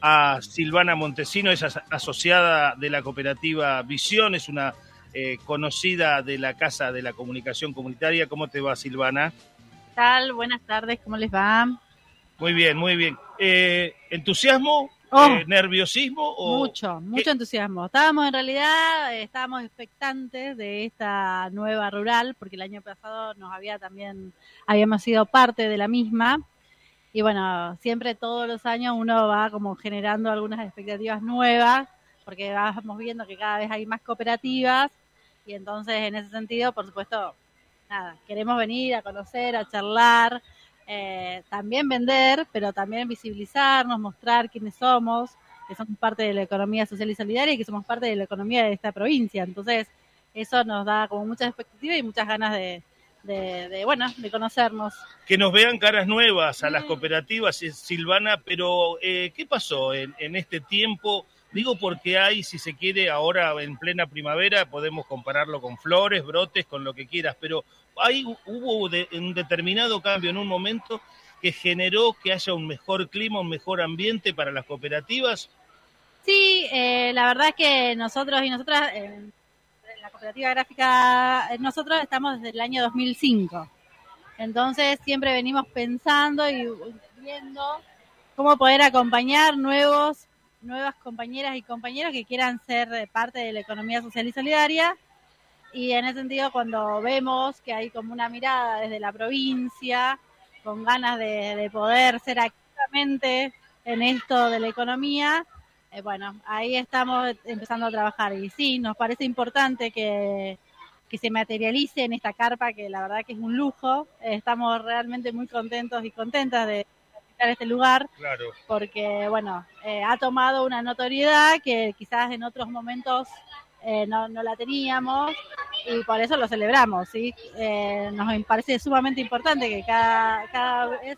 a Silvana Montesino, es asociada de la cooperativa Visión, es una conocida de la Casa de la Comunicación Comunitaria. ¿Cómo te va, Silvana? ¿Qué tal? Buenas tardes, ¿cómo les va? Muy bien, muy bien. ¿Entusiasmo? ¿Nerviosismo? O mucho entusiasmo. Estábamos expectantes de esta nueva rural, porque el año pasado habíamos sido parte de la misma. Y bueno, siempre todos los años uno va como generando algunas expectativas nuevas, porque vamos viendo que cada vez hay más cooperativas, y entonces en ese sentido, por supuesto, queremos venir a conocer, a charlar, también vender, pero también visibilizarnos, mostrar quiénes somos, que somos parte de la economía social y solidaria y que somos parte de la economía de esta provincia. Entonces, eso nos da como muchas expectativas y muchas ganas de conocernos. Que nos vean caras nuevas a las cooperativas, Silvana, pero ¿qué pasó en este tiempo? Digo porque hay, si se quiere, ahora en plena primavera, podemos compararlo con flores, brotes, con lo que quieras, pero hubo un determinado cambio en un momento que generó que haya un mejor clima, un mejor ambiente para las cooperativas. Sí, la verdad es que nosotros y nosotras, la cooperativa gráfica, nosotros estamos desde el año 2005. Entonces siempre venimos pensando y viendo cómo poder acompañar nuevas compañeras y compañeros que quieran ser parte de la economía social y solidaria. Y en ese sentido, cuando vemos que hay como una mirada desde la provincia, con ganas de poder ser activamente en esto de la economía, ahí estamos empezando a trabajar. Y sí, nos parece importante que se materialice en esta carpa, que la verdad que es un lujo. Estamos realmente muy contentos y contentas de visitar este lugar, claro, porque ha tomado una notoriedad que quizás en otros momentos no la teníamos, y por eso lo celebramos, ¿sí? Nos parece sumamente importante que cada vez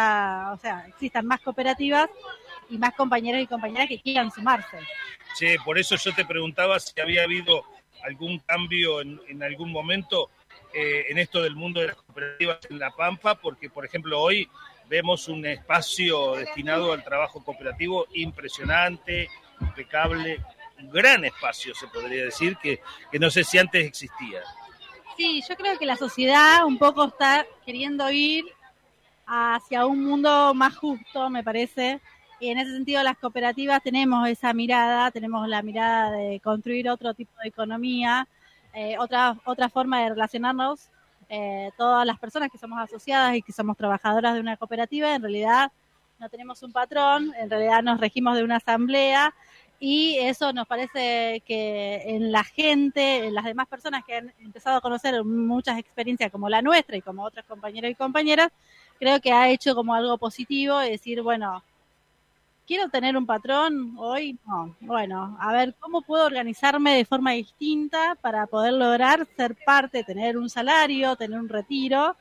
existan más cooperativas y más compañeros y compañeras que quieran sumarse. Sí, por eso yo te preguntaba si había habido algún cambio en algún momento en esto del mundo de las cooperativas en La Pampa, porque, por ejemplo, hoy vemos un espacio destinado al trabajo cooperativo impresionante, impecable, un gran espacio, se podría decir, que no sé si antes existía. Sí, yo creo que la sociedad un poco está queriendo ir hacia un mundo más justo, me parece. Y en ese sentido las cooperativas tenemos esa mirada, tenemos la mirada de construir otro tipo de economía, otra forma de relacionarnos. Todas las personas que somos asociadas y que somos trabajadoras de una cooperativa, en realidad no tenemos un patrón, en realidad nos regimos de una asamblea, y eso nos parece que en la gente, en las demás personas que han empezado a conocer muchas experiencias como la nuestra y como otros compañeros y compañeras, creo que ha hecho como algo positivo, es decir, ¿quiero tener un patrón hoy? No. Bueno, a ver, ¿cómo puedo organizarme de forma distinta para poder lograr ser parte, tener un salario, tener un retiro?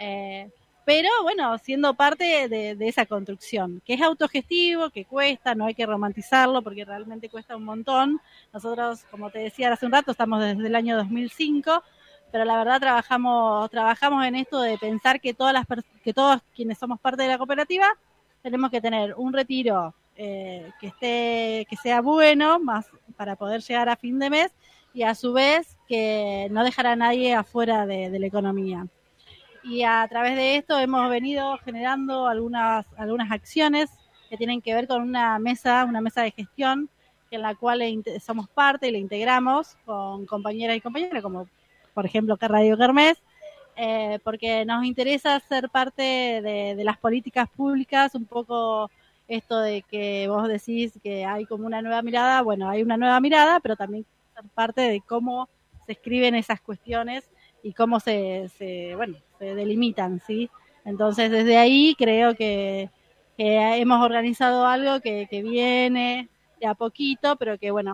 Pero siendo parte de esa construcción, que es autogestivo, que cuesta, no hay que romantizarlo porque realmente cuesta un montón. Nosotros, como te decía hace un rato, estamos desde el año 2005, pero la verdad trabajamos en esto de pensar que todos quienes somos parte de la cooperativa tenemos que tener un retiro que sea bueno, más para poder llegar a fin de mes, y a su vez que no dejar a nadie afuera de la economía. Y a través de esto hemos venido generando algunas acciones que tienen que ver con una mesa de gestión, en la cual somos parte y la integramos con compañeras y compañeros, como por ejemplo Radio Kermés, porque nos interesa ser parte de las políticas públicas, un poco esto de que vos decís que hay como una nueva mirada. Bueno, hay una nueva mirada, pero también ser parte de cómo se escriben esas cuestiones y cómo se delimitan, ¿sí? Entonces, desde ahí creo que hemos organizado algo que viene de a poquito, pero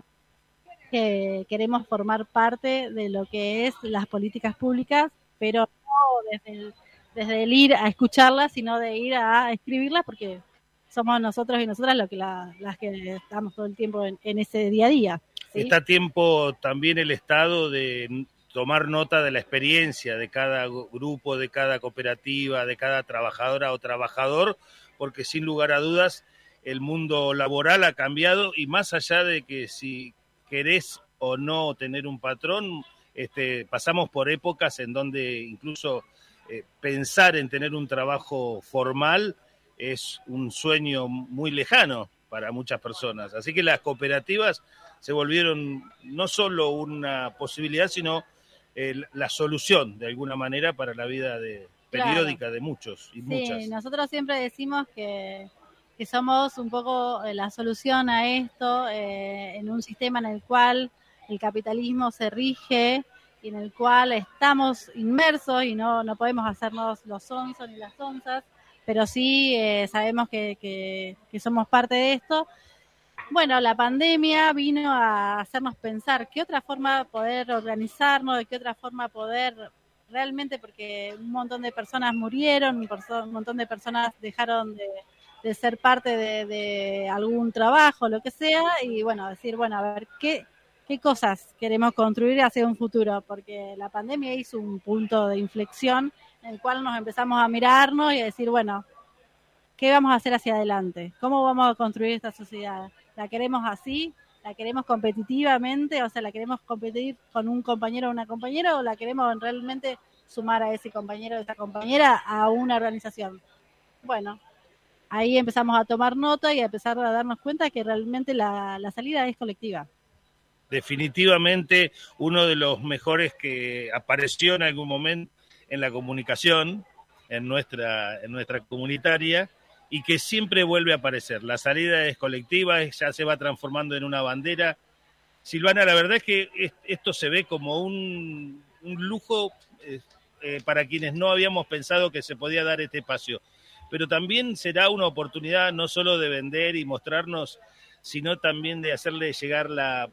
que queremos formar parte de lo que es las políticas públicas, pero no desde el ir a escucharlas, sino de ir a escribirlas, porque somos nosotros y nosotras las que estamos todo el tiempo en ese día a día, ¿sí? Está a tiempo también el Estado de tomar nota de la experiencia de cada grupo, de cada cooperativa, de cada trabajadora o trabajador, porque sin lugar a dudas el mundo laboral ha cambiado y más allá de que si querés o no tener un patrón, pasamos por épocas en donde incluso pensar en tener un trabajo formal es un sueño muy lejano para muchas personas. Así que las cooperativas se volvieron no solo una posibilidad, sino la solución de alguna manera para la vida periódica de muchos y muchas. Sí, nosotros siempre decimos que somos un poco la solución a esto, en un sistema en el cual el capitalismo se rige y en el cual estamos inmersos y no podemos hacernos los sonsos ni las sonzas, pero sí sabemos que somos parte de esto. Bueno, la pandemia vino a hacernos pensar qué otra forma poder organizarnos, de qué otra forma poder realmente, porque un montón de personas murieron, un montón de personas dejaron de ser parte de algún trabajo, lo que sea, y bueno, decir, bueno, a ver, ¿qué cosas queremos construir hacia un futuro? Porque la pandemia hizo un punto de inflexión en el cual nos empezamos a mirarnos y a decir, bueno, ¿qué vamos a hacer hacia adelante? ¿Cómo vamos a construir esta sociedad? ¿La queremos así? ¿La queremos competitivamente? O sea, ¿la queremos competir con un compañero o una compañera? ¿O la queremos realmente sumar a ese compañero o esa compañera a una organización? Bueno, ahí empezamos a tomar nota y a empezar a darnos cuenta que realmente la salida es colectiva. Definitivamente uno de los mejores que apareció en algún momento en la comunicación, en nuestra comunitaria, y que siempre vuelve a aparecer. La salida es colectiva, ya se va transformando en una bandera. Silvana, la verdad es que esto se ve como un lujo para quienes no habíamos pensado que se podía dar este espacio. Pero también será una oportunidad no solo de vender y mostrarnos, sino también de hacerle llegar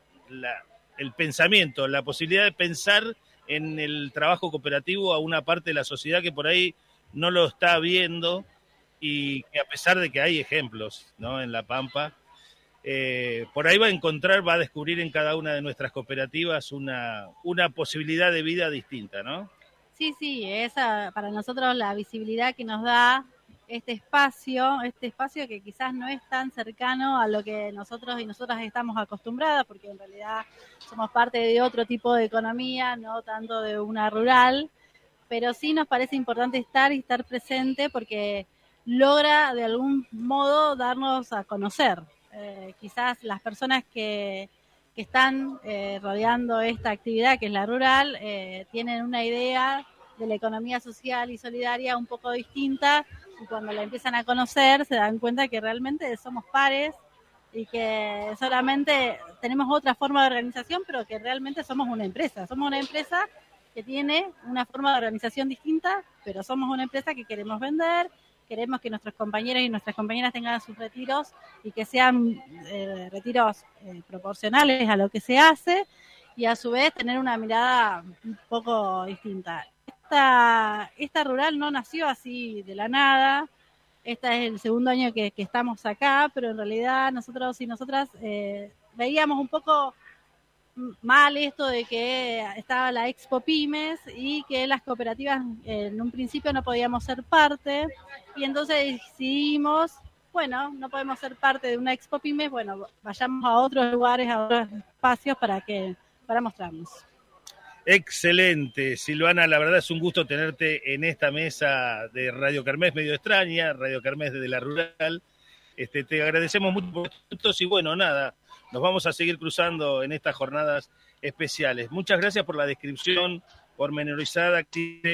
el pensamiento, la posibilidad de pensar en el trabajo cooperativo a una parte de la sociedad que por ahí no lo está viendo, y que a pesar de que hay ejemplos, ¿no?, en La Pampa, por ahí va a descubrir en cada una de nuestras cooperativas una posibilidad de vida distinta, ¿no? Sí, esa para nosotros la visibilidad que nos da este espacio que quizás no es tan cercano a lo que nosotros y nosotras estamos acostumbradas, porque en realidad somos parte de otro tipo de economía, no tanto de una rural, pero sí nos parece importante estar presente porque logra de algún modo darnos a conocer. Quizás las personas que están rodeando esta actividad, que es la rural, tienen una idea de la economía social y solidaria un poco distinta, y cuando la empiezan a conocer se dan cuenta que realmente somos pares y que solamente tenemos otra forma de organización, pero que realmente somos una empresa que tiene una forma de organización distinta, pero somos una empresa que queremos vender, queremos que nuestros compañeros y nuestras compañeras tengan sus retiros y que sean retiros proporcionales a lo que se hace, y a su vez tener una mirada un poco distinta. Esta rural no nació así de la nada. Este es el segundo año que estamos acá, pero en realidad nosotros y nosotras veíamos un poco mal esto de que estaba la Expo Pymes y que las cooperativas en un principio no podíamos ser parte, y entonces decidimos, bueno, no podemos ser parte de una Expo Pymes, bueno, vayamos a otros lugares, a otros espacios para mostrarnos. Excelente, Silvana, la verdad es un gusto tenerte en esta mesa de Radio Kermés medio extraña, Radio Kermés desde la rural. Te agradecemos mucho por estos y bueno, nada, nos vamos a seguir cruzando en estas jornadas especiales. Muchas gracias por la descripción pormenorizada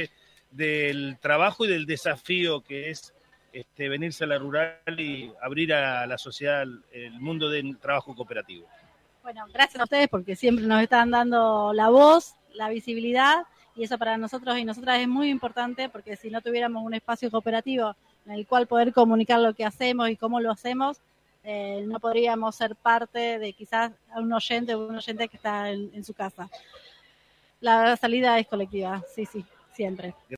del trabajo y del desafío que es venirse a la rural y abrir a la sociedad el mundo del trabajo cooperativo. Bueno, gracias a ustedes porque siempre nos están dando la voz, la visibilidad, y eso para nosotros y nosotras es muy importante, porque si no tuviéramos un espacio cooperativo en el cual poder comunicar lo que hacemos y cómo lo hacemos, no podríamos ser parte de quizás un oyente o un oyente que está en su casa. La salida es colectiva, sí, siempre.